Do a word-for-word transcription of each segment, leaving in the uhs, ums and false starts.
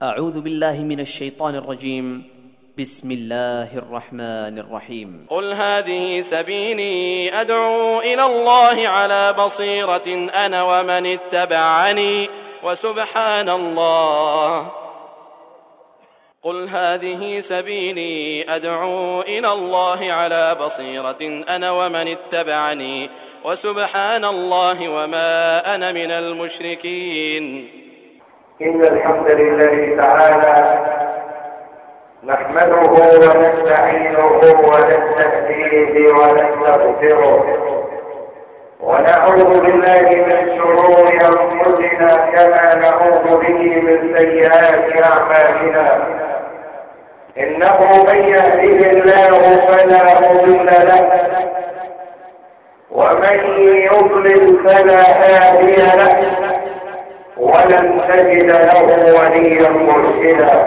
أعوذ بالله من الشيطان الرجيم. بسم الله الرحمن الرحيم. قل هذه سبيلي أدعو إلى الله على بصيرة أنا ومن اتبعني وسبحان الله قل هذه سبيلي أدعو إلى الله على بصيرة أنا ومن اتبعني وسبحان الله وما أنا من المشركين. إن الحمد لله تعالى نحمده ونستعينه ونستهديه ونستغفره ونعوذ بالله من شرور أنفسنا كما نعوذ به من سيئات أعمالنا. إنه من يهده الله فلا مضل له ومن يضلل فلا هادي له ولن تجد له وليا مرشدا.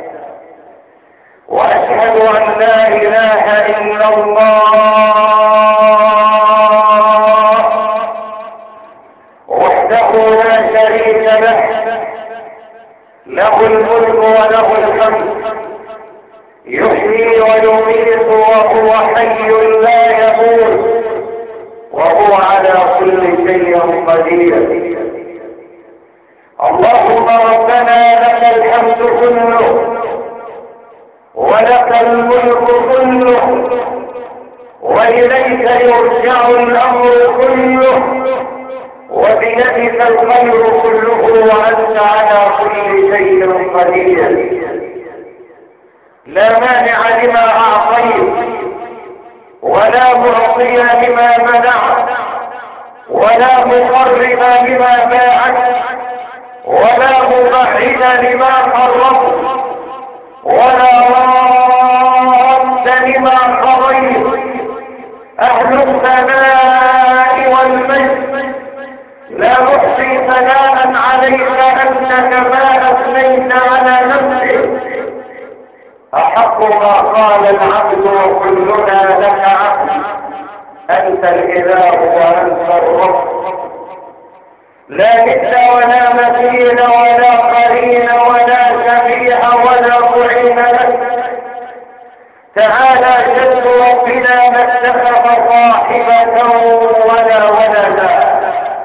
وأشهد أن لا إله إلا الله وحده لا شريك له، له الملك وله الحمد، يحيي ويميت وهو حي لا يموت وهو على كل شيء قدير. اللهم ربنا لك الحمد كله ولك الملك كله وإليك يرجع الأمر كله وبيدك الخير كله وأنت على كل شيء قدير. لا مانع لما أعطيت ولا معطي لما منعت ولا مقرب لما باعت ولا مبعد لما قربت ولا راد لما قضيت. أهل الثناء والمجد لا نحصي ثناء عليك أنت كما أثنيت على نفسك. أحق ما قال العبد وكلنا لك عبد، أنت الإله وأنت الرب، لا مثل ولا مثيل ولا قرين ولا شبيه ولا معين لك. تعالى جد ربنا ما اتخذ صاحبة ولا ولدا.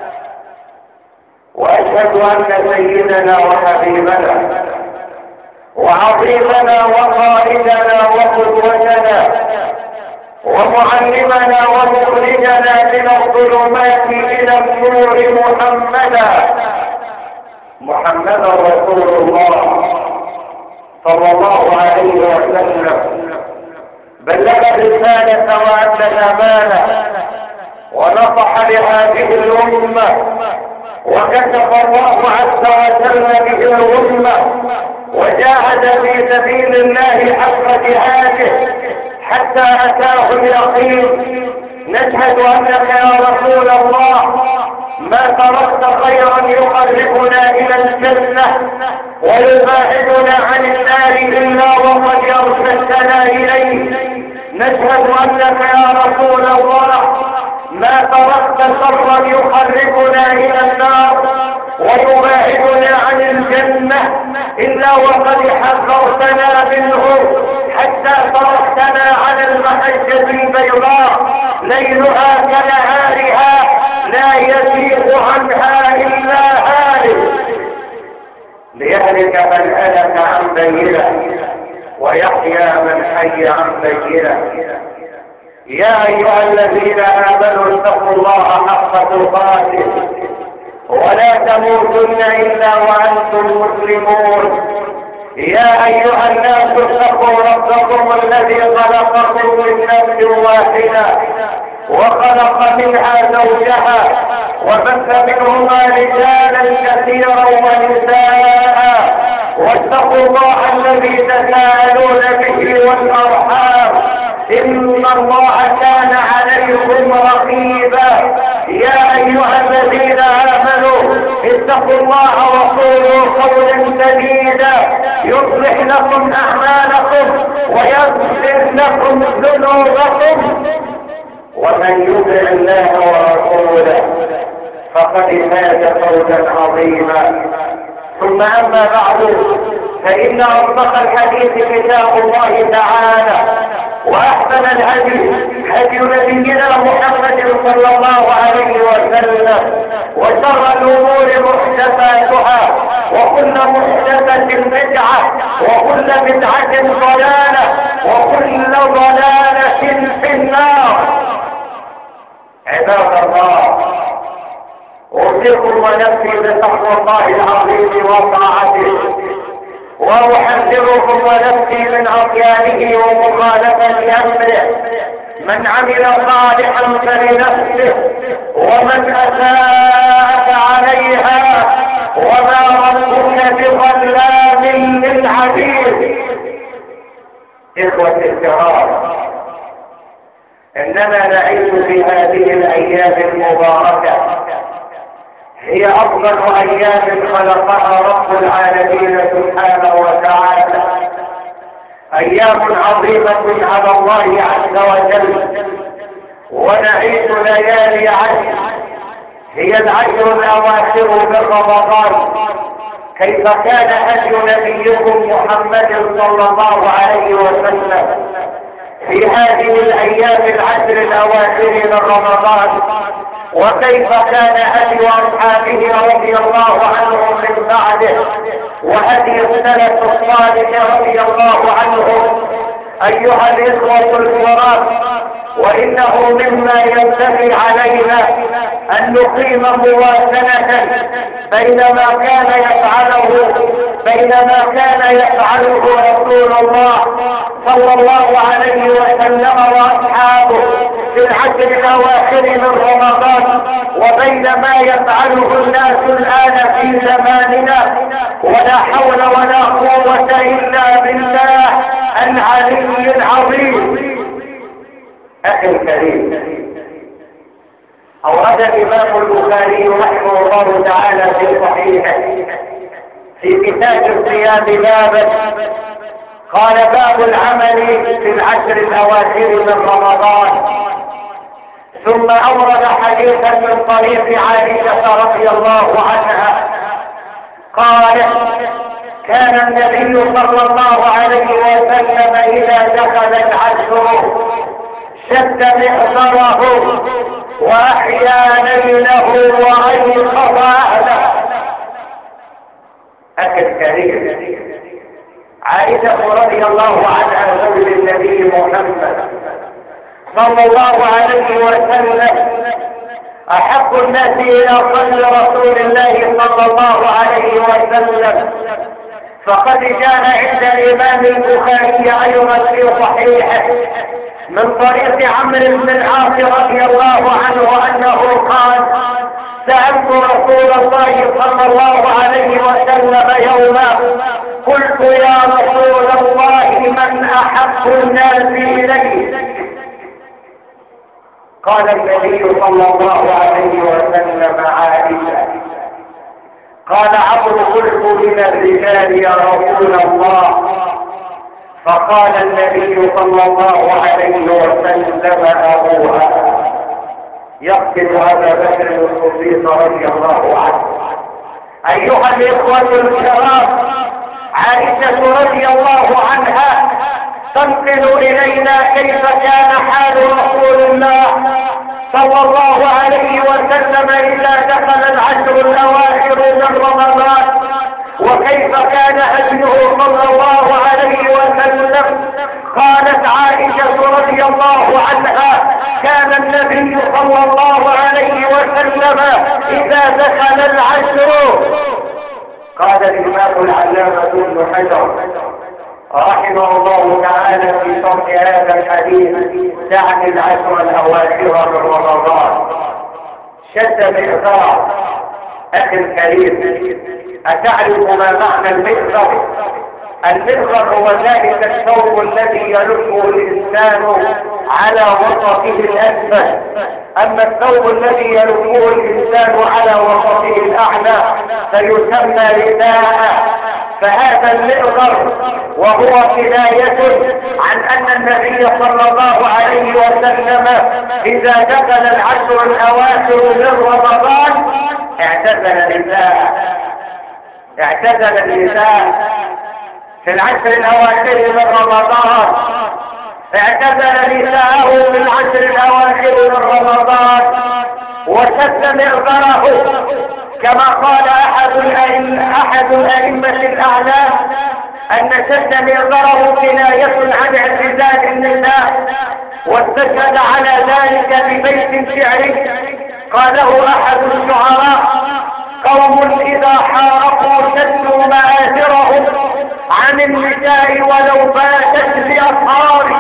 وأشهد أن سيدنا وحبيبنا وعظيمنا وقائدنا وقدوتنا ومعلمنا ومخرجنا من الظلمات إلى النور محمدا محمدا رسول الله صلى الله عليه وسلم، بلغ الرسالة وأدى الأمانة ونصح لهذه الأمة وكشف الله عز وجل به الأمة وجاهد في سبيل الله حق جهاده حتى أتاه اليقين. نشهد أنك يا رسول الله ما تركت خيرا يقربنا إلى الجنة ويباعدنا عن النار إلا وقد أرسلتنا إليه. نشهد أنك يا رسول الله ما تركت شرا يقربنا إلى النار ويباعدنا عن الجنة إلا وقد حذرتنا منه حتى تركتنا على المحجة البيضاء ليلها كنهارها لا يزيغ عنها إلا هالك. ليهلك من هلك عن بينة ويحيى من حي عن بينة. يا أيها الذين آمنوا اتقوا الله حق تقاته ولا تموتن إلا وأنتم مسلمون. يا أيها الناس اتقوا ربكم الذي خلقكم من نفس واحدة وخلق منها زوجها وبث منهما رجالا كثيرا ونساء واتقوا الله الذي تساءلون به والأرحام إن الله كان عليكم رقيبا. يا أيها الذين آمنوا اتقوا الله وقولوا قولا سديدا يصلح لكم أعمالكم ويغفر لكم ذنوبكم ومن يطع الله ورسوله فقد فاز فوزا عظيما. ثم أما بعد فإن أصدق الحديث كتاب الله تعالى، وأحسن الهدي هدي نبينا محمد صلى الله عليه وسلم، وشر الأمور محدثاتها، وكل محدثة بدعة، وكل بدعة ضلالة، وكل ضلالة في النار. عباد الله، أوصيكم ونفسي بتقوى الله العظيم وطاعته، وأحذركم ونفسي من عصيانه ومخالفة أمره. من عمل صالحا فلنفسه، ومن أساء فعليها، وما ربك بظلام للعبيد. إخوة الكرام، إنما نعيش في هذه الأيام المباركة، هي أفضل أيام خلقها رب العالمين سبحانه وتعالى، أيام عظيمة على الله عز وجل، ونعيش ليالي عشر، هي العشر الأواخر من رمضان. كيف كان هدي نبيكم محمد صلى الله عليه وسلم في هذه الأيام العشر الأواخر من رمضان، وكيف كان هدي أصحابه رضي الله عنهم من بعده، وهدي السلف الصالح رضي الله عنهم. أيها الإخوة الكرام، وإنه مما ينبغي علينا أن نقيم موازنة بين ما كان يفعله بين ما كان يفعله رسول الله صلى الله عليه وسلم وأصحابه في العشر الأواخر من رمضان، وبين ما يفعله الناس الآن في زماننا. ولا حول ولا قوة إلا بالله العلي العظيم. أخي الكريم، أورد الإمام البخاري رحمه الله تعالى في صحيحه في كتاب الصيام بابا، قال: باب العمل في العشر الأواخر من رمضان. ثم أورد حديثا من طريق عائشة رضي الله عنها قال: كان النبي صلى الله عليه وسلم إذا دخل العشر شد مئزره وأحيا ليله وأيقظ أهله. أخي الكريم، عائشة رضي الله عنها زوج النبي محمد صلى الله عليه وسلم أحب الناس إلى قلب رسول الله صلى الله عليه وسلم، فقد جاء عند الإمام البخاري أيضا في صحيحه من طريق عمرو بن العاص رضي الله عنه أنه قال: سألت رسول الله صلى الله عليه وسلم يوما، قلت: يا رسول الله، من أحب الناس إليك؟ قال النبي صلى الله عليه وسلم: عائشة. قال عمرو: قلت: من الرجال يا رسول الله؟ فقال النبي صلى الله عليه وسلم: أبوها. يقتل أبا بكر الصديق رضي الله عنه. أيها الإخوة الكرام، عائشة رضي الله عنها تنقل إلينا كيف كان حال رسول الله صلى الله عليه وسلم إذا دخل العشر الأواخر من رمضان، وكيف كان هديه صلى الله عليه وسلم. قالت عائشة رضي الله عنها: كان النبي صلى الله عليه وسلم إذا دخل العشر. قال الإمام العلامة ابن حجر رحمه الله تعالى في شرح هذا الحديث: تعني العشر الأواخر من رمضان. شد مئزر. أخي الكريم، أتعرف ما معنى المئزر؟ المئزر هو ذلك الثوب الذي يلفه الإنسان على وسطه الأسفل، أما الثوب الذي يلفه الإنسان على وسطه الأعلى فيسمى رداء. فهذا المئزر وهو كناية عن أن النبي صلى الله عليه وسلم إذا دخل العشر الأواخر من رمضان اعتزل النساء اعتزل النساء في العشر الأواخر من رمضان، اعتزل نساءه في العشر الأواخر من رمضان وشد مئزره، كما قال أحد الأئمة أحد الأئمة الأعلام أن شد مئزره كناية عن اعتزال النساء، واستشهد على ذلك ببيت شعري قاله أحد الشعراء: قوم إذا حارقوا شدوا مآثرهم عن النساء ولو باتت بأصهار.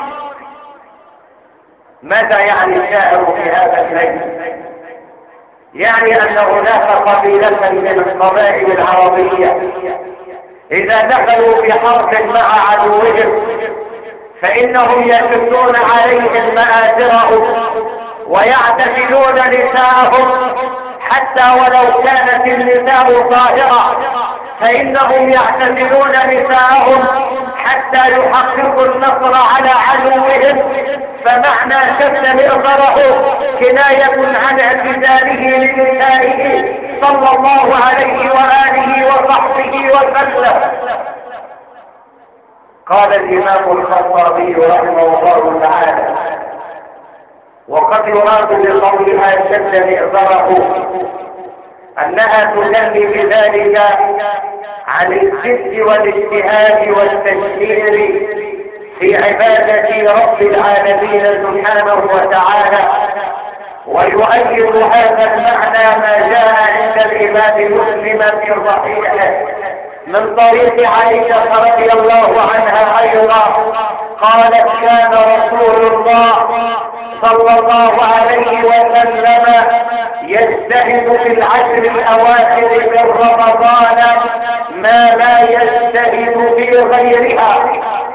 ماذا يعني الشاعر في هذا البيت؟ يعني أن هناك قبيلة من القبائل العربية إذا دخلوا في حرب مع عدوهم فإنهم يشدون عليهم مآثرهم ويعتزلون نساءهم، حتى ولو كانت النساء ظاهرة فإنهم يعتزلون نساءهم حتى يحققوا النصر على عدوهم. فمعنى شد مئزره كناية عن اعتزاله لنسائه صلى الله عليه وآله وصحبه وسلم. قال الإمام الخطابي رحمه الله تعالى: وقد يراد بقولها شد مئزره أنها تنمي بذلك عن الجد والاجتهاد والتشهير في عبادة رب العالمين سبحانه وتعالى. ويؤيد هذا المعنى ما جاء عند الإمام مسلم في صحيحه من طريق عائشة رضي الله عنها أيضا قالت: كان رسول الله صلى الله عليه وسلم يجتهد في العشر الأواخر من رمضان ما لا يجتهد في غيرها.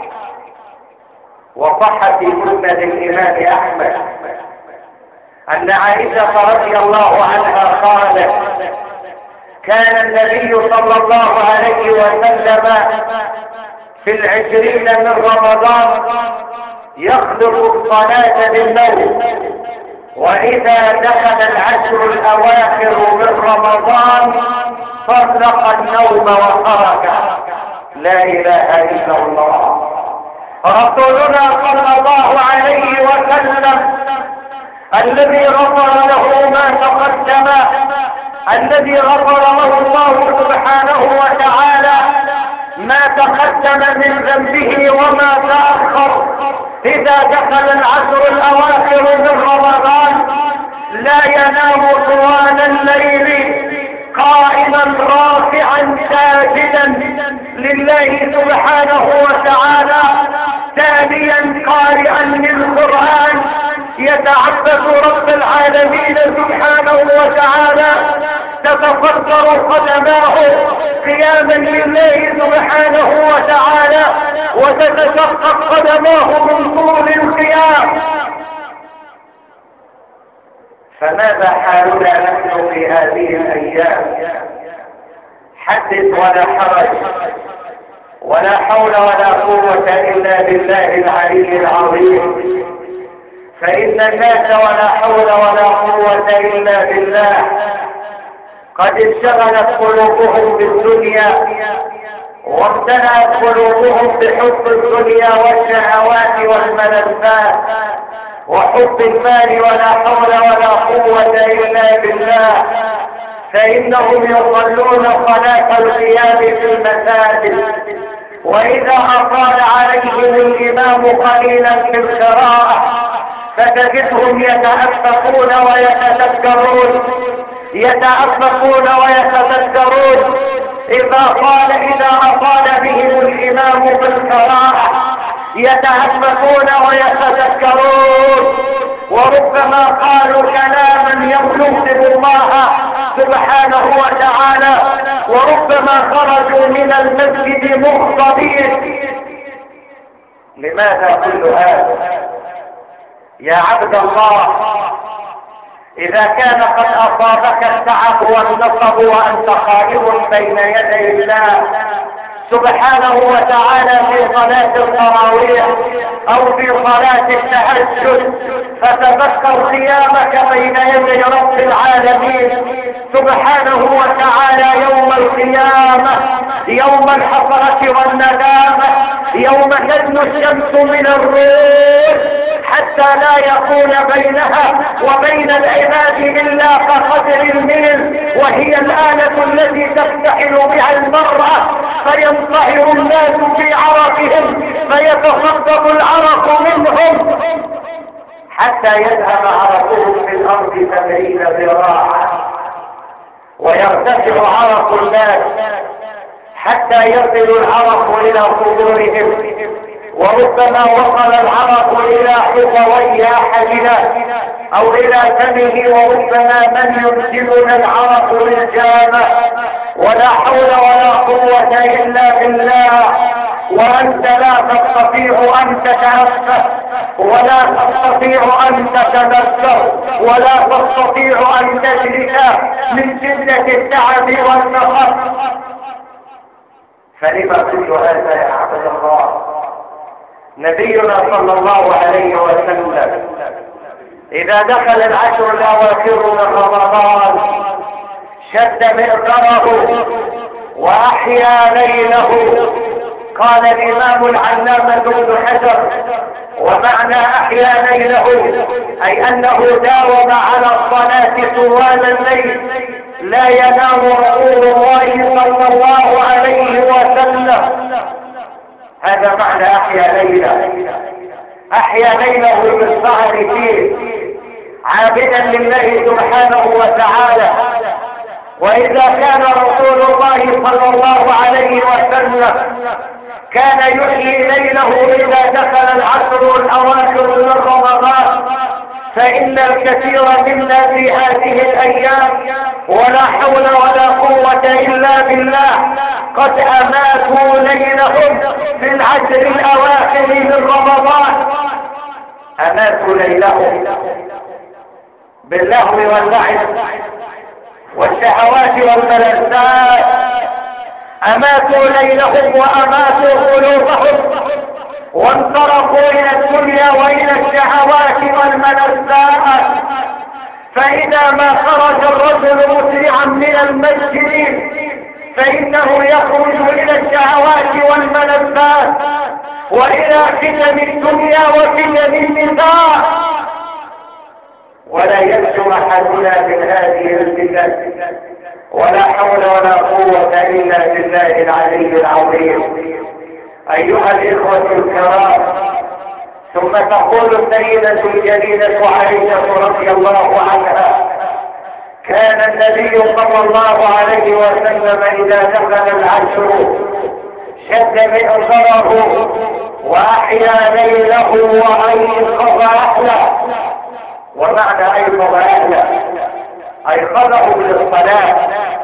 وصح في مسند الإمام أحمد أن عائشة رضي الله عنها قالت: كان النبي صلى الله عليه وسلم في العشرين من رمضان يخلق الصلاة بالنوم، وإذا دخل العشر الأواخر من رمضان فرق النوم وخرج. لا إله إلا الله. رسولنا صلى الله عليه وسلم الذي غفر له ما تقدم، الذي غفر له الله سبحانه وتعالى ما تقدم من ذنبه وما تأخر، إذا دخل العشر الأواخر من رمضان لا ينام طوال الليل قائما رافعا ساجدا لله سبحانه وتعالى، تاليا قارئا للقرآن، يتعبد رب العالمين سبحانه وتعالى، تتفكر قدماه قياما لله سبحانه وتعالى، وتتشقق قدماه من طول القيام. فماذا حالنا نحن في هذه الأيام؟ حدث ولا حرج، ولا حول ولا قوة إلا بالله العلي العظيم. فإن الناس ولا حول ولا قوة إلا بالله قد انشغلت قلوبهم بالدنيا، وامتلأت قلوبهم بحب الدنيا والشهوات والملذات وحب المال، ولا حول ولا قوة إلا بالله. فإنهم يصلون صلاة القيام في المساجد، وإذا أطال عليهم الإمام قليلا في القراءة فتجدهم يتأفقون ويتذكرون يتأفقون ويتذكرون إذا قال إذا أطال بهم الإمام في القراءة يتأفقون ويتذكرون، وربما قالوا كلاما يغضب الله سبحانه وتعالى، وربما خرجوا من المسجد مغضبين. لماذا كل هذا يا عبد الله؟ إذا كان قد أصابك التعب والنصب وأنت قائم بين يدي الله سبحانه وتعالى في صلاة التراويح أو في صلاة التهجد، فتذكر قيامك بين يدي رب العالمين سبحانه وتعالى يوم القيامة، يوم الحسرة والندامة، يوم تدنو الشمس من الروح حتى لا يكون بينها وبين العباد إلا كقدر الميل، وهي الآلة التي تفتحل بها المرأة فينصهر الناس في عرقهم فيتخطف العرق منهم حتى يذهب عرقهم في الأرض سبعين ذراعا، ويرتفع عرق الناس حتى يصل العرق إلى صدورهم، وربما وصل العرق إلى حقوي أحدنا أو إلى فمه، وربما من يرسلنا العرق للجامع. ولا حول ولا قوة إلا بالله. وأنت لا تستطيع أن تتنفس، ولا تستطيع أن تتذكر، ولا تستطيع أن تجلس من شدة التعب والنفس. فلما قلت هذا يا عبد الله؟ نبينا صلى الله عليه وسلم إذا دخل العشر الأواخر من رمضان شد مئزره وأحيا ليله. قال الإمام العلامة ابن حجر: ومعنى أحيا ليله أي أنه داوم على الصلاة طوال الليل لا ينام رسول الله صلى الله عليه وسلم. هذا معنى أحيا ليله. أحيا ليله بالسهر فيه عابدا لله سبحانه وتعالى. وإذا كان رسول الله صلى الله عليه وسلم كان يحيي ليله إذا دخل العشر الأواخر من رمضان، فإن الكثير منا في هذه الأيام ولا حول ولا قوة إلا بالله قد أماتوا ليلهم في العشر الأواخر من رمضان. أماتوا ليلهم باللهو واللعب والشهوات والملذات، أماتوا ليلهم وأماتوا قلوبهم وانطلقوا إلى الدنيا وإلى الشهوات والملذات. فإذا ما خرج الرجل مسرعا من المسجد فإنه يخرج إلى الشهوات والملذات وإلى فتن الدنيا وفتن النساء، ولا يسلم أحدنا من هذه الفتن. ولا حول ولا قوة إلا بالله العلي العظيم. أيها الإخوة الكرام، ثم تقول السيدة الجليلة عائشة رضي الله عنها: كان النبي صلى الله عليه وسلم إذا دخل العشر شد مئزره وأحيا ليله وأيقظ أهله. ومعنى أيقظ أهله أيقظهم للصلاة،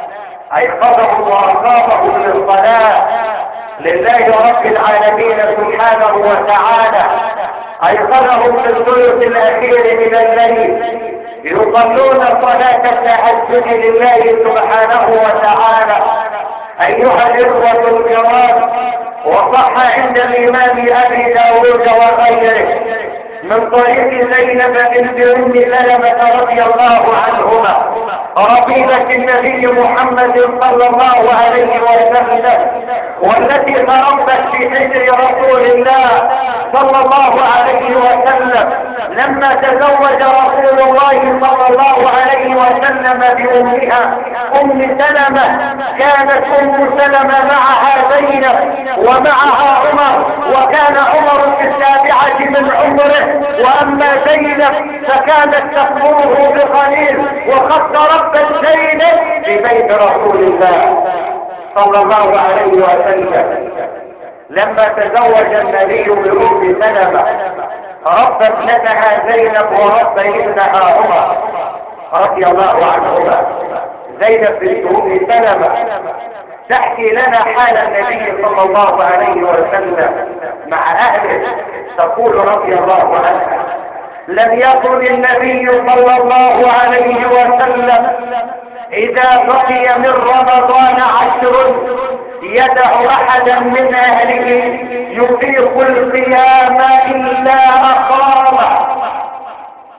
أيقظهم وأقامهم للصلاة لله رب العالمين سبحانه وتعالى. أيقظهم في الثلث الأخير من الليل يصلون صلاة التهجد لله سبحانه وتعالى. أيها الإخوة الكرام، وصح عند الإمام أبي داود وغيره من طريق زينب بنت أم سلمة رضي الله عنهما ربيبة النبي محمد صلى الله عليه وسلم، والتي تربت في حجر رسول الله صلى الله عليه وسلم لما تزوج رسول الله صلى الله عليه وسلم بأمها أم سلمة. كانت أم سلمة معها زينب ومعها عمر، وكان عمر في السابعة من عمره، وأما زينب فكانت تأمره بقليل، وقد تربت زينب في بيت رسول الله صلى الله عليه وسلم. لما تزوج النبي بأم سلمة ربت ابنتها زينب ورب ابنها عمر رضي الله عنهما. زينب بنت أم سلمة تحكي لنا حال النبي صلى الله عليه وسلم مع أهله، تقول رضي الله عنها: لم يكن النبي صلى الله عليه وسلم إذا بقي من رمضان عشر يدع أحدا من أهله يطيق القيام إلا أقامه.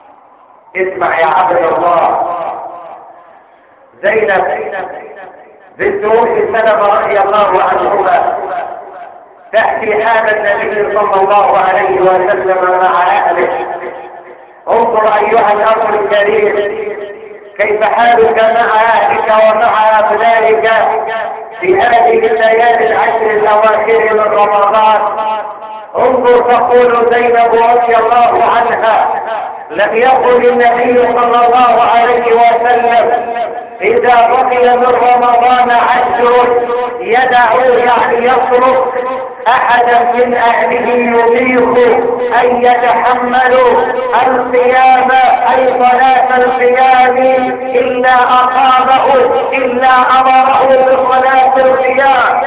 اسمع يا عبد الله، زينب بنت ام سلمة رضي الله عنهما تحكي حال النبي صلى الله عليه وسلم مع اهله. انظر ايها الاخ الكريم كيف حالك مع اهلك ومع ابنائك في هذه الليالي العشر الاواخر من رمضان. انظر تقول زينب رضي الله عنها لم يقل النبي صلى الله عليه وسلم اذا بقي من رمضان عشر يدع يعني يصرف احدا من اهله يطيق ان يتحملوا القيام اي صلاة القيام الا اقامه الا امره بصلاة القيام.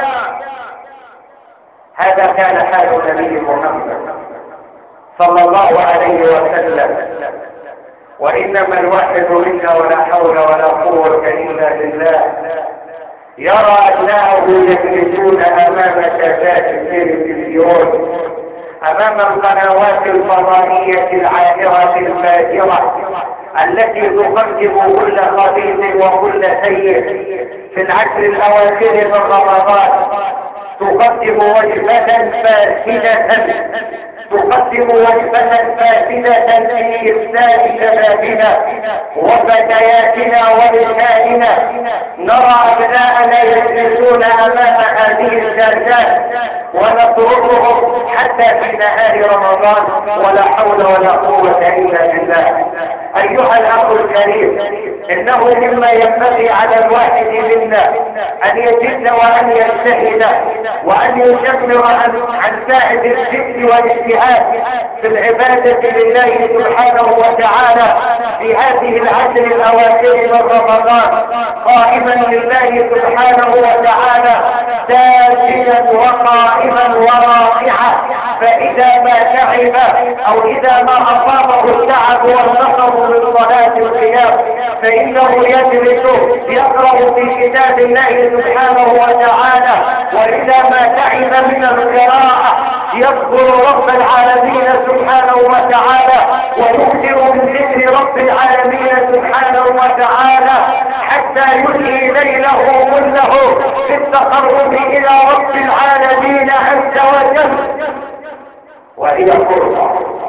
هذا كان حال النبي محمد صلى الله عليه وسلم. وانما الواحد منا ولا حول ولا قوة الا بالله يرى ابنائه يجلسون امام شاشات التلفزيون امام القنوات الفضائية العاهرة الفاجرة التي تقدم كل خبيث وكل سيء في العشر الاواخر من رمضان. تقدم وجبة فاسدة تقدم وجبة فاسدة في إفساد شبابنا وفتياتنا ونسائنا. نرى أبناءنا يجلسون أمام هذه الشاشات ونطردهم حتى في نهار رمضان ولا حول ولا قوة إلا بالله. أيها الأخ الكريم إنه مما ينبغي على الواحد منا أن يجد وأن يجتهد وأن يشمر عن ساعد الجد والاجتهاد في العبادة لله سبحانه وتعالى في هذه العشر الأواخر من رمضان قائما لله سبحانه وتعالى ساجدا وقائما وراكعا. فإذا ما تعب أو إذا ما أصابه التعب والنصر من صلاة القيام فإنه يجلس يقرأ في كتاب الله سبحانه وتعالى. وإذا ما تعب من القراءة يذكر رب العالمين سبحانه وتعالى ويكثر من ذكر رب العالمين سبحانه وتعالى حتى يحيي ليله كله في التقرب إلى رب العالمين عز وجل. وهي فرصة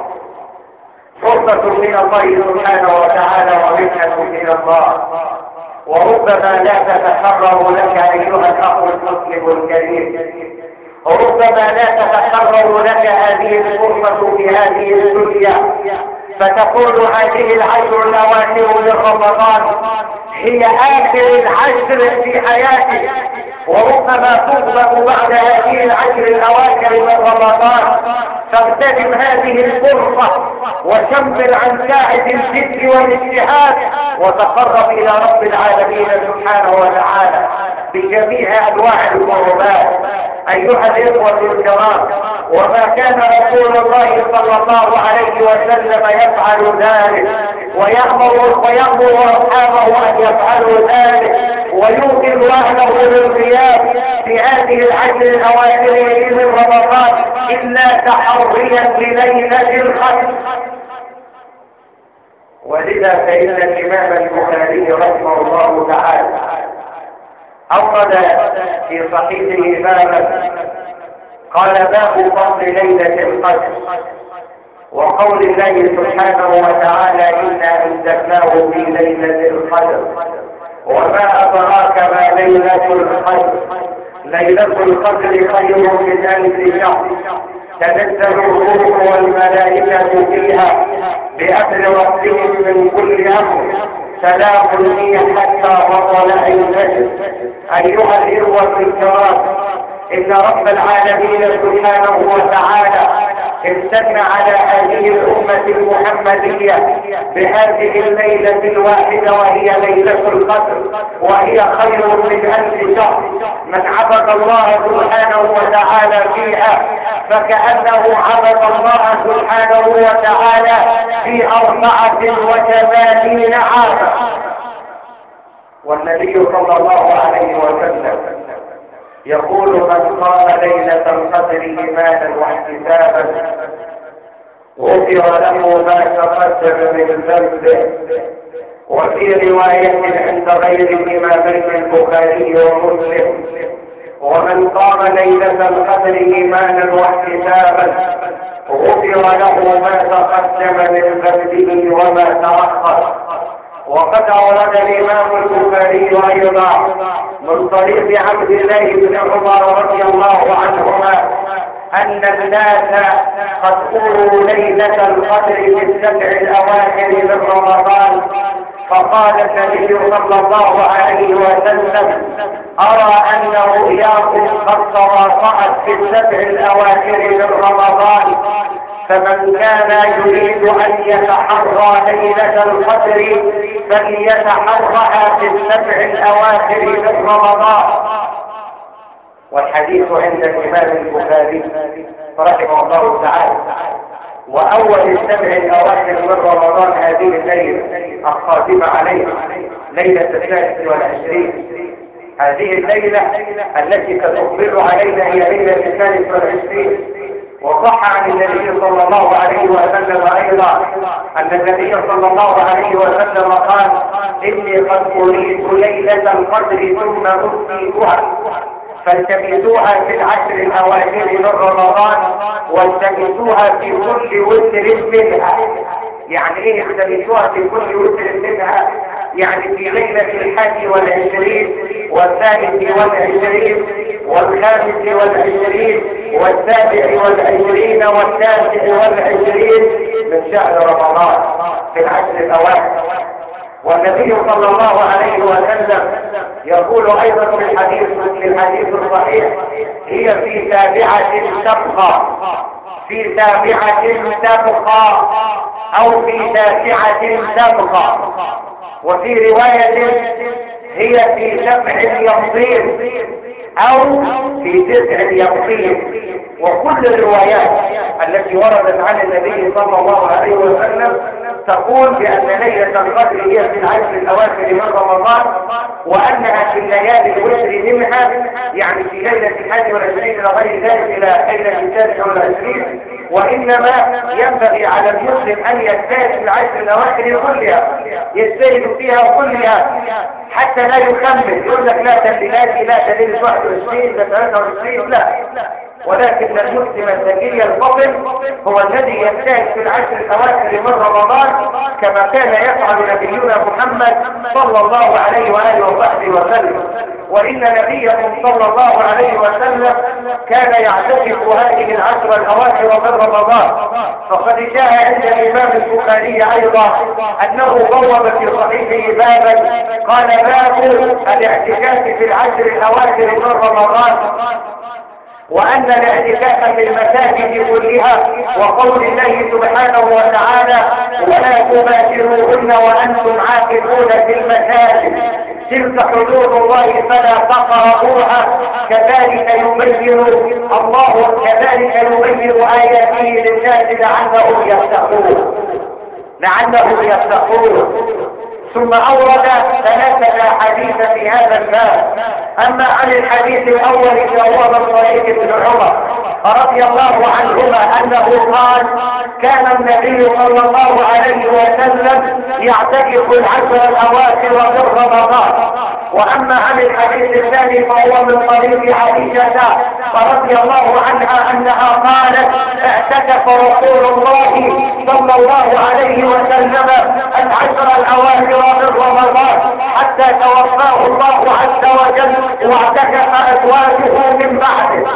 فرصة من الله سبحانه وتعالى ومنة من الله. وربما لا تتكرر لك أيها الأخ المسلم الكريم وربما لا تتكرر لك هذه الفرصة في هذه الدنيا فتقول هذه العشر الأواخر من رمضان هي آخر العشر في حياتك. وربما تطلق بعد هذه العشر الأواخر من رمضان فاغتنم هذه الفرصة وشمل عن ساعد الجد والاجتهاد وتقرب إلى رب العالمين سبحانه وتعالى بجميع أنواع القربات. أيها الإخوة الكرام وما كان رسول الله صلى الله عليه وسلم يفعل ذلك ويأمر ويأمر أصحابه أن يفعلوا ذلك ويوقظ أهله للقيام في هذه العشر الأواخر من رمضان إلا تحريا لليلة القدر. ولذا فإن الإمام البخاري رحمه الله تعالى أورد في صحيحه بابا قال باب فضل ليلة القدر وقول الله سبحانه وتعالى إنا أنزلناه في ليلة القدر وما أدراك ما ليلة القدر ليلة القدر خير من ألف شهر تنزل الروح والملائكة فيها بأمر ربهم من كل أمر سلام هي حتى مطلع الفجر. أيها الإخوة الكرام إن رب العالمين سبحانه وتعالى امتن على هذه الأمة المحمدية بهذه الليلة الواحدة وهي ليلة القدر وهي خير من ألف شهر. من عبد الله سبحانه وتعالى فيها فكأنه عبد الله سبحانه وتعالى في أربعة وثمانين عاما. والنبي صلى الله عليه وسلم يقول من قام ليلة القدر إيمانا واحتسابا غفر له ما تقدم من ذنبه وفي رواية عند غير الإمامين البخاري ومسلم: ومن قام ليلة القدر إيمانا واحتسابا غفر له ما تقدم من ذنبه وما تأخر. وقد أورد الإمام البخاري أيضا من طريق عبد الله بن عمر رضي الله عنهما أن الناس قد قولوا ليلة القدر في السبع الأواخر من رمضان، فقال النبي صلى الله عليه وسلم: أرى أن رؤياكم قد تواطأت في السبع الأواخر من رمضان، فمن كان يريد أن يتحرى ليلة القدر فليتحرها في السبع الأواخر من رمضان. والحديث عند الإمام البخاري رحمه الله تعالى. وأول السبع الأواخر من رمضان هذه الليلة القادمة علينا، ليلة الثالث والعشرين. هذه الليلة التي تقبل علينا هي ليلة الثالث والعشرين. وصح عن النبي صلى الله عليه وسلم أيضا أن النبي صلى الله عليه وسلم قال: إني قد أريد ليلة القدر ثم أنسيتها، فالتمسوها في العشر الأواخر من رمضان والتمسوها في كل وتر منها. يعني ايه التمسوها في كل وتر منها؟ يعني في ليلة الحادي والعشرين والثالث والعشرين والخامس والعشرين والسابع والعشرين والتاسع والعشرين من شهر رمضان في العشر الأواخر. والنبي صلى الله عليه وسلم يقول ايضا في الحديث في الحديث الصحيح: هي في سابعة تبقى، في سابعة تبقى او في تاسعة تبقى. وفي رواية هي في سبع يقطين او في تسع يقطين. وكل الروايات التي وردت عن النبي صلى الله عليه وسلم تقول بأن ليلة القدر هي في العشر الأواخر من رمضان، وأنها في الليالي الوتر منها، يعني في ليلة الحادي والعشرين إلى غير ذلك إلى ليلة التاسع والعشرين. وإنما ينبغي على المسلم أن يجتهد في العشر الأواخر كلها، يجتهد فيها كلها حتى لا يكمل يقول لك لا تليلاتي لا تليل واحد وعشرين لا ثلاثة وعشرين، لا. ولكن المسلم الذكي الفطن هو الذي يجتهد في العشر الأواخر من رمضان كما كان يفعل نبينا محمد صلى الله عليه وآله وصحبه وسلم. وإن نبيكم صلى الله عليه وسلم كان يعتكف هذه العشر الأواخر من رمضان. فقد جاء عند الإمام البخاري أيضا أنه بوب في صحيحه بابا قال: باب الاعتكاف في العشر الأواخر من رمضان، وأن الاعتكاف في المساجد كلها، وقول الله سبحانه وتعالى: ولا تباشروهن وأنتم عاكفون في المساجد، تلك حدود الله فلا تقربوها، كذلك يبين الله كذلك يبين آياته للناس لعلهم يتقون لعلهم يتقون ثم أورد ثلاثة أحاديث في هذا الباب. أما عن الحديث الأول فهو من طريق ابن عمر رضي الله عنهما أنه قال: كان النبي صلى الله عليه وسلم يعتكف العشر الأواخر من رمضان. وأما عن الحديث الثاني فهو من طريق عائشة رضي الله عنها أنها قالت: اعتكف رسول الله صلى الله عليه وسلم العشر الأواخر من رمضان حتى توفاه الله عز وجل، واعتكف أزواجه من بعده.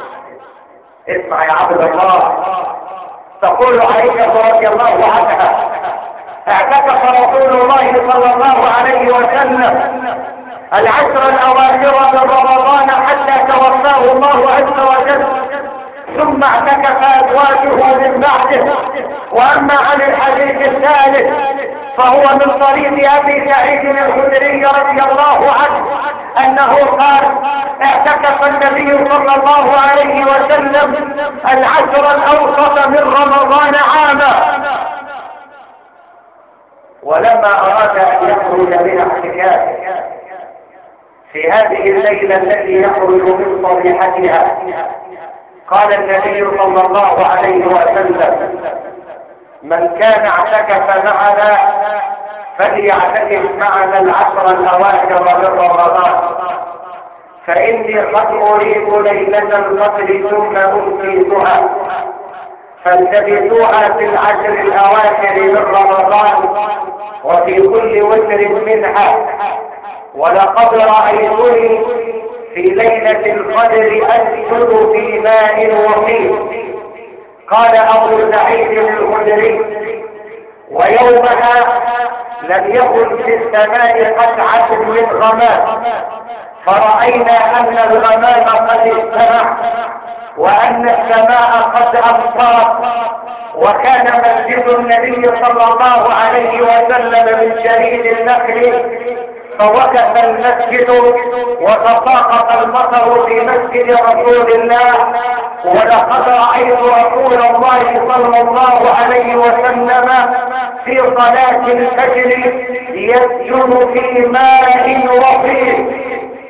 اسمع يا عبد الله، تقول عائشة رضي الله عنها: اعتكف رسول الله صلى الله عليه وسلم العشر الأواخر من رمضان حتى توفاه الله عز وجل، ثم اعتكف أزواجه من بعده. وأما عن الحديث الثالث فهو من طريق أبي سعيد الخدري رضي الله عنه أنه قال: اعتكف النبي صلى الله عليه وسلم العشر الأوسط من رمضان عاما. ولما أراد أن يخرج من اعتكافه في هذه الليلة التي يخرج من صبيحتها قال النبي صلى الله عليه وسلم: من كان اعتكف معنا فليعتكف معنا العشر الأواخر من رمضان، فإني قد أريد ليلة القدر ثم أنسيتها، فالتبسوها في العشر الأواخر من رمضان وفي كل وتر منها. ولقد رأيتني في ليلة القدر أسجد في ماء وطين. قال أبو سعيد الخدري: ويومها لم يكن في السماء قطعة من غمام، فرأينا أن الغمام قد اجتمع وأن السماء قد أمطرت، وكان مسجد النبي صلى الله عليه وسلم من شديد النخل، فوقف المسجد وتساقط المطر في مسجد رسول الله. ولقد رأيت رسول الله صلى الله عليه وسلم في صلاة الفجر يسجد في ماء وطين،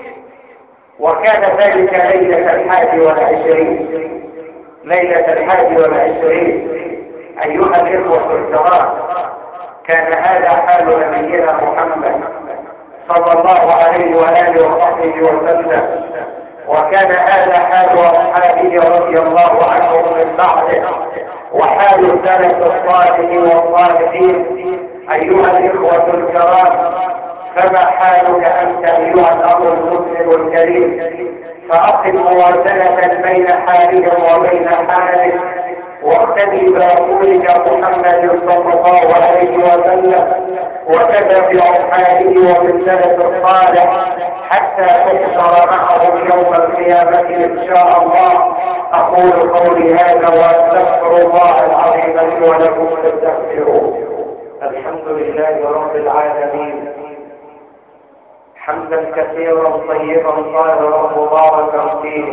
وكان ذلك ليلة الحادي والعشرين. ليلة الحادي والعشرين أيها الإخوة الكرام، كان هذا حال نبينا محمد صلى الله عليه وآله وصحبه وسلم، وكان هذا حال أصحابه رضي الله عنهم من بعده، وحال السلف الصالح والصالحين. أيها الإخوة الكرام، فما حالك أنت أيها الأخ المسلم الكريم؟ فأقم موازنة بين حالهم وبين حالك، واقتدي برسولك محمد صلى الله عليه وسلم، وكذا بأصحابه وبالسلف الصالح، حتى تحشر معهم يوم القيامة إن شاء الله. أقول قولي هذا وأستغفر الله العظيم لي ولكم فاستغفروه. الحمد لله رب العالمين، حمدا كثيرا طيبا طاهرا مباركا فيه،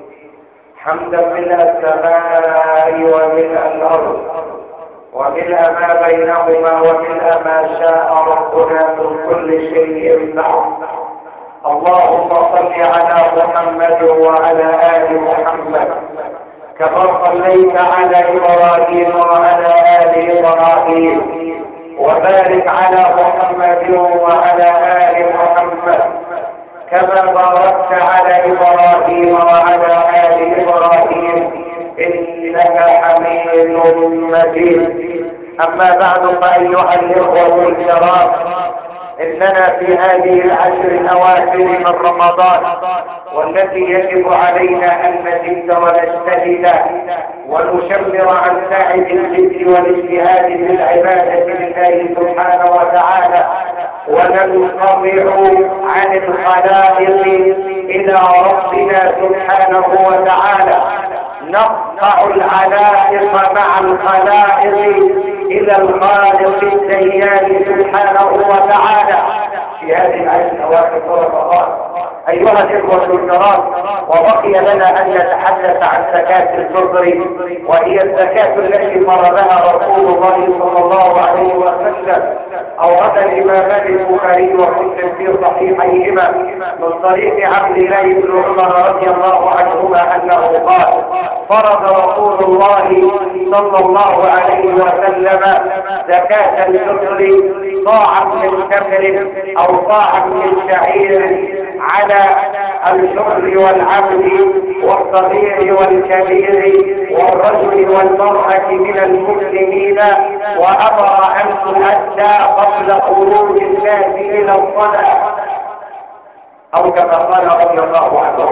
حمدا ملء السماء وملء الأرض وملء ما بينهما وملء ما شاء ربنا من كل شيء بعد. اللهم صل على محمد وعلى آل محمد كما صليت على إبراهيم وعلى آل إبراهيم، وبارك على محمد وعلى آل محمد كما باركت على إبراهيم وعلى آل إبراهيم إنك حميد مجيد. أما بعد، فأيها الإخوة الكرام، إننا في هذه العشر الأواخر من رمضان، والتي يجب علينا أن نزيد ونجتهد ونشمر عن ساعد الجد والاجتهاد في العبادة لله سبحانه وتعالى، وننقطع عن الخلائق إلى ربنا سبحانه وتعالى، نقطع العلائق مع الخلائق إلى الخالق الديان سبحانه وتعالى في هذه العشر الأواخر من رمضان. أيها الإخوة الكرام، وبقي لنا أن نتحدث عن زكاة الفطر، وهي الزكاة التي فرضها رسول الله صلى الله عليه وسلم. أورد الإمامان البخاري ومسلم في صحيحيهما من طريق عبد الله بن عمر رضي الله عنهما أنه قال: فرض رسول الله صلى الله عليه وسلم زكاة الفطر صاعا من تمر أو صاعا من شعير على الحر والعبد والصغير والكبير والرجل والمرأة من المسلمين، وأمر أن تؤدى قبل خروج الناس إلى الصلاة، أو كما قال رضي الله عنه.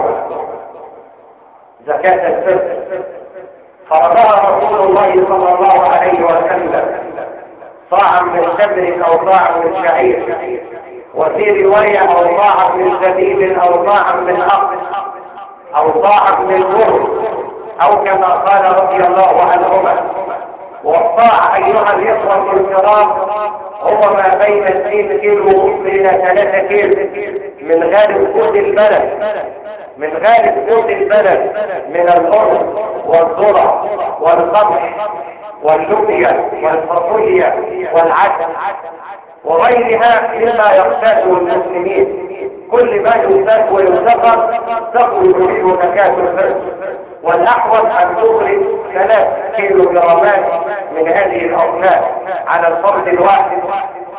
زكاة الفطر فرضها رسول الله صلى الله عليه وسلم صاعا من تمر أو صاعا من شعير، وفي رواية أو صاعا من زبيب أو صاعا من أقص أو صاعا من بر، أو كما قال رضي الله عنهما. والصاع أيها الإخوة الكرام هو ما بين اثنين كيلو إلى ثلاثة كيلو من غالب قوت البلد، من غالب قوت البلد من الأرز والذرة والقمح واللوبيا والفاصوليا والعدس وغيرها مما يحتاجه المسلمين. كل ما يزاد ويزقر تخرج منه زكاة الفطر، والأحوط أن تخرج ثلاث كيلو جرامات من هذه الأصناف على الفرد الواحد،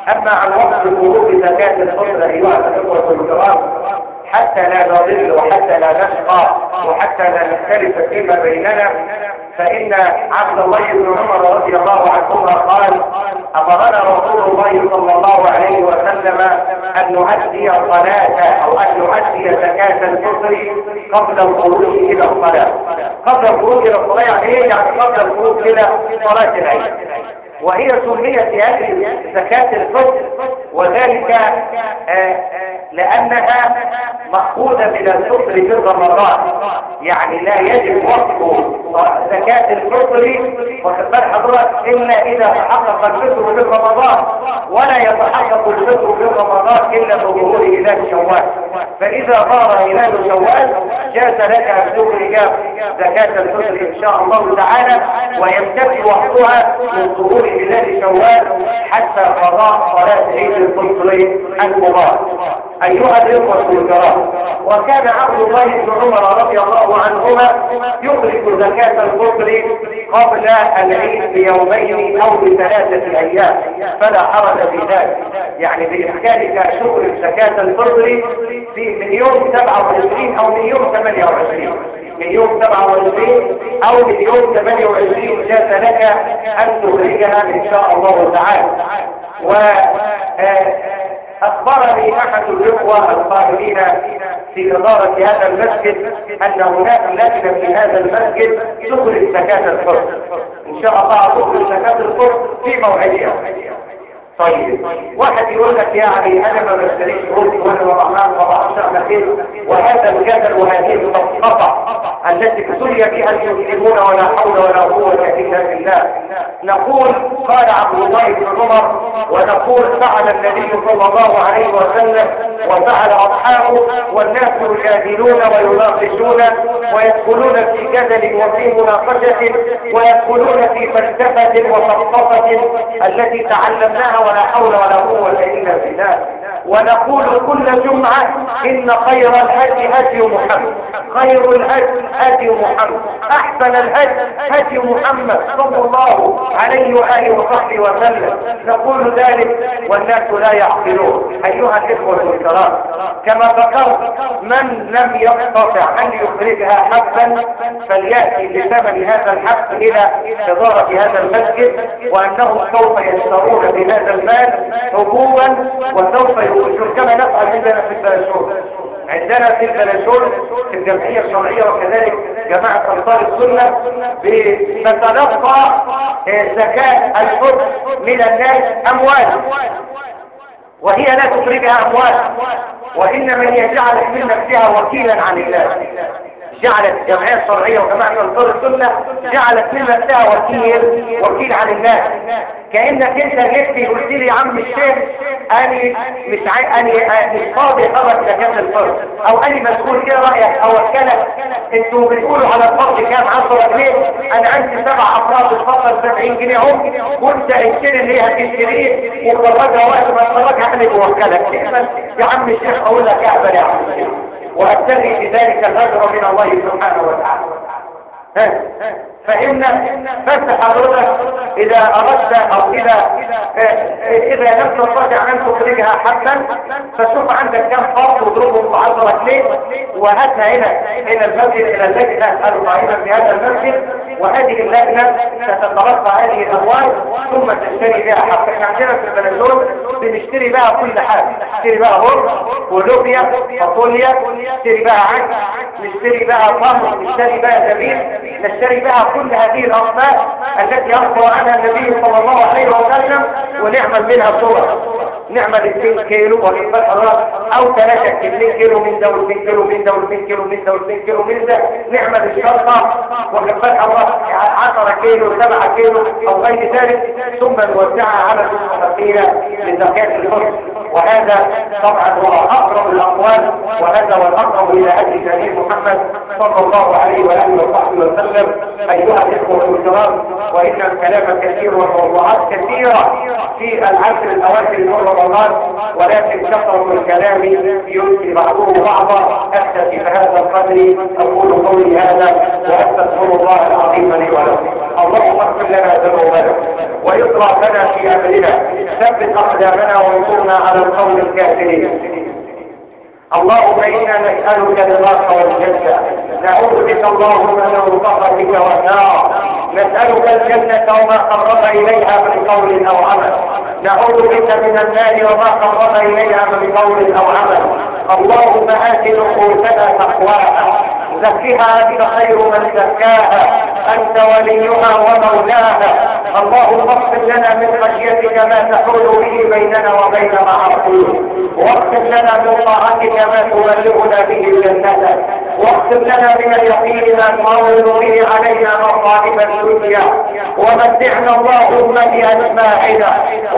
أما عن وقت الخروج زكاة الفطر أيها الأخوة الكرام، حتى لا نضل وحتى لا نشقى وحتى لا نختلف فيما بيننا، فإن عبد الله بن عمر رضي الله عنهما قال: أمرنا رسول الله صلى الله عليه وسلم أن نؤدي الصلاة أو أن نؤدي زكاة الفطر قبل الخروج إلى الصلاة. قبل الخروج إلى الصلاة يعني إيه؟ يعني قبل الخروج إلى صلاة العيد. وهي سميت هذه زكاة الفطر وذلك آه لأنها مأخوذة من الفطر في رمضان، يعني لا يجب وقت زكاة الفطر واخد بال حضرتك إلا إذا تحقق الفطر في رمضان، ولا يتحقق الفطر في رمضان إلا بظهور هلال شوال. فإذا ظهر هلال شوال جاز لك أن تخرج زكاة الفطر إن شاء الله تعالى، ويمتد وقتها من ظهور هلال شوال حتى قضاء صلاة عيد الفطر المبارك. أيها الإخوة الكرام، وكان عبد الله بن عمر رضي الله عنهما يخرج زكاة الفطر قبل العيد بيومين أو بثلاثة أيام، فلا حرج في ذلك. يعني بإمكانك شكر زكاة الفطر في من يوم سبعة وعشرين أو من يوم ثمانية وعشرين، من يوم سبعة وعشرين أو من يوم ثمانية وعشرين جاز لك أن تخرجها إن شاء الله تعالى. و أخبرني أحد الإخوة القائمين في إدارة هذا المسجد أن هناك لجنة في هذا المسجد تخرج زكاة الفطر، إن شاء الله تخرج زكاة الفطر في موعدها. طيب واحد يقول لك يعني انا ما بشتريش روتي وانا وضعان وضعشر نخيل، وهذا الجدل وهذه القطع التي ابتلي بها المسلمون ولا حول ولا قوه الا بالله. نقول قال عبد الله بن عمر، ونقول فعل النبي صلى الله عليه وسلم وفعل اصحابه، والناس يجادلون ويناقشون ويدخلون في جدل وفي مناقشه ويدخلون في فلسفه وفلسفه التي تعلمناها ولا حول ولا قوة إلا بالله. ونقول كل جمعة إن خير الهدي هدي محمد، خير الهدي هدي محمد، أحسن الهدي هدي محمد صلى الله عليه وآله وصحبه وسلم. نقول ذلك والناس لا يعقلون. أيها الإخوة الكرام، كما ذكرت من لم يستطع أن يخرجها حبا فليأتي بثمن هذا الحب إلى إدارة هذا المسجد، وأنهم سوف يشترون بهذا المال حبوبا وسوف يخرجون كما نفعل عندنا في البلاشور. عندنا في البلاشور في الجمعية الشرعية وكذلك جماعة أنصار السنة بتتلقى زكاة الفطر من الناس أموال، وهي لا تخرجها أموال، وإنما هي جعلت من نفسها وكيلا عن الله. جعلت الجمعية الشرعية وجماعة أنصار السنة جعلت من نفسها وكيل وكيل عن الناس. كأنك انت نفسي قلت لي يا عم الشيخ اني مش عاي... اني مش فاضي خرج زكاة الفرد، او اني مسؤول كده رايك او وكلك انتوا بتقولوا على الفرد كام عشرة جنيه، انا عندي سبع افراد الفرد سبعين جنيه اهو، وانت اشتري اللي هتشتريه وخرجها وقت ما تخرجها انا بوكلك. يا عم الشيخ اقول لك اعمل يا عم الشيخ، وابتغي بذلك الاجر من الله سبحانه وتعالى. فإن بس حضرتك إذا أردت أو إذا إذا لم تستطع أن تخرجها حقا فشوف عندك كم فرد وضربهم بعشرة جنيه وهاتها هنا إلى المسجد إلى اللجنة القائمة في هذا المسجد، وهذه اللجنة ستتلقى هذه الأموال ثم تشتري بها حق. احنا عندنا في البلدون بنشتري بها كل حاجة، نشتري بها هرم ولوبيا فاصوليا، نشتري بها عجل، نشتري بها طمر، نشتري بها زبيب، نشتري بها كل هذه الأصناف التي أخبر عنها النبي صلى الله عليه وسلم، ونعمل منها صورة، نعمل اثنين كيلو أو ثلاثة اثنين كيلو من ده واثنين كيلو من ده واثنين كيلو من ده واثنين كيلو من ده، نعمل الشرطة عشرة كيلو سبعة كيلو أو غير ذلك، ثم نوزعها على المستحقين لزكاة الفطر. وهذا طبعا هو أقرب الأقوال، وهذا هو الأقرب إلى أجل نبي محمد صلى الله عليه وآله وصحبه وسلم. أيها الإخوة الكرام، وإن الكلام كثير والموضوعات كثيرة في العشر الأواخر من رمضان، ولكن كثرة الكلام يلقي بعضه بعضا. أكتفي بهذا القدر، أقول قولي هذا وأستغفر الله العظيم لي ولكم. اللهم اغفر لنا ذنوبنا وإسرافنا في أمرنا، ثبت أقدامنا وانصرنا على القوم الكافرين. اللهم إنا نسألك رضاك والجنة، نعوذ بك اللهم من سخطك والنار، نسألك الجنة وما قرب إليها من قول أو عمل، نعوذ بك من النار وما قرب إليها من قول أو عمل. اللهم آت نفوسنا تقواها، زكها أنت خير من زكاها، أنت وليها ومولاها. اللهم اغفر لنا من خشيتك ما تحول به بيننا وبين معاصيك، واغفر لنا من طاعتك ما تبلغنا به جنتك، واغفر لنا من اليقين ما تهون به علينا مصائب الدنيا، ومتعنا اللهم بأسماعنا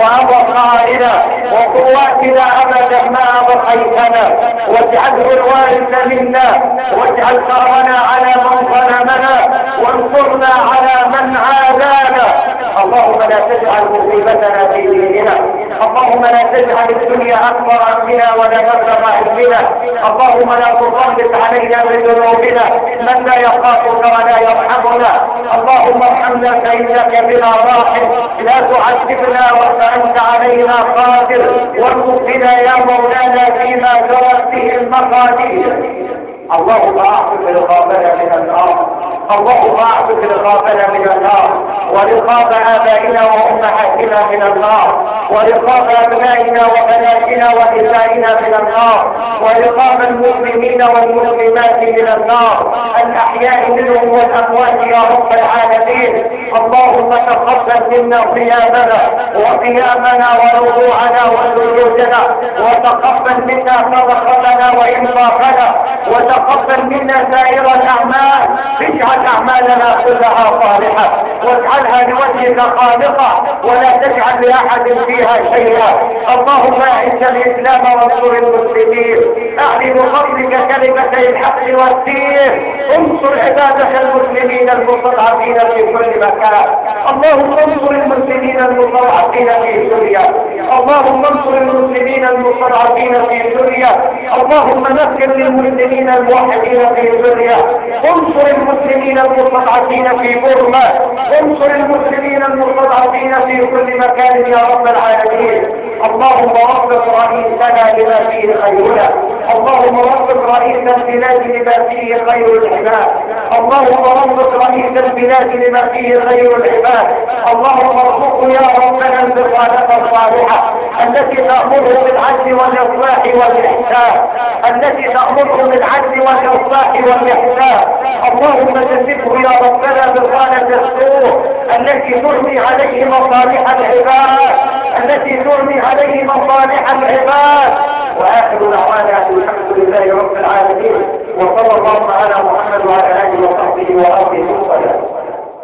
وأبصارنا وقواتنا أبدا ما أبقيتنا، واجعله الوارث منا، واجعل ثارنا على من ظلمنا، وانصرنا على من عادانا. اللهم لا تجعل مصيبتنا في ديننا، اللهم لا تجعل الدنيا اكبر همنا ولا مبلغ علمنا، اللهم لا تسلط علينا بذنوبنا من لا يخافك ولا يرحمنا. اللهم ارحمنا فانك بنا راحم، لا تعذبنا وانت علينا قادر، وارزقنا يا مولانا فيما جرت به المقادير. اللهم اعصم رقابنا من النار، اللهم اعصم رقابنا من النار، ورقاب ابائنا وامهاتنا من النار، ورقاب ابنائنا وبناتنا ونسائنا من النار، ورقاب المسلمين والمسلمات من النار، الاحياء منهم والاموات يا رب العالمين. اللهم تقبل منا صيامنا وقيامنا وركوعنا وسجودنا، وتقبل منا صدقتنا وانفاقنا، وتقبل منا سائر الاعمال. اجعل اعمالنا كلها صالحه، واجعلها لوجهك خالقه، ولا تجعل لاحد فيها شيئا. اللهم اعز الاسلام وانصر المسلمين، اعلي بفضلك كلمه الحق والدين، انصر عبادك المسلمين المستضعفين في كل مكان. اللهم انصر المسلمين المستضعفين في سوريا، اللهم انصر المسلمين المستضعفين في سوريا، اللهم نصر للمسلمين الموحدين في سوريا، انصر المسلمين المستضعفين في بورما، انصر المسلمين المستضعفين في كل مكان يا رب العالمين. اللهم وفق رئيسنا لما فيه خيرنا، اللهم وفق رئيس البلاد لما فيه خير العباد، اللهم وفق رئيس البلاد لما فيه خير العباد. اللهم ارزقه يا ربنا البطانة الصالحة التي تأمره بالعدل والإصلاح والإحسان، التي تأمره بالعدل والإصلاح والإحسان. اللهم جنبه يا ربنا بطانة السوء التي ترمي عليه مصالح العباد، التي ترمي عليه مصالح العباد. واخر دعوانا الحمد لله رب العالمين، وصلى الله على محمد وعلى اله وصحبه واله وسلم.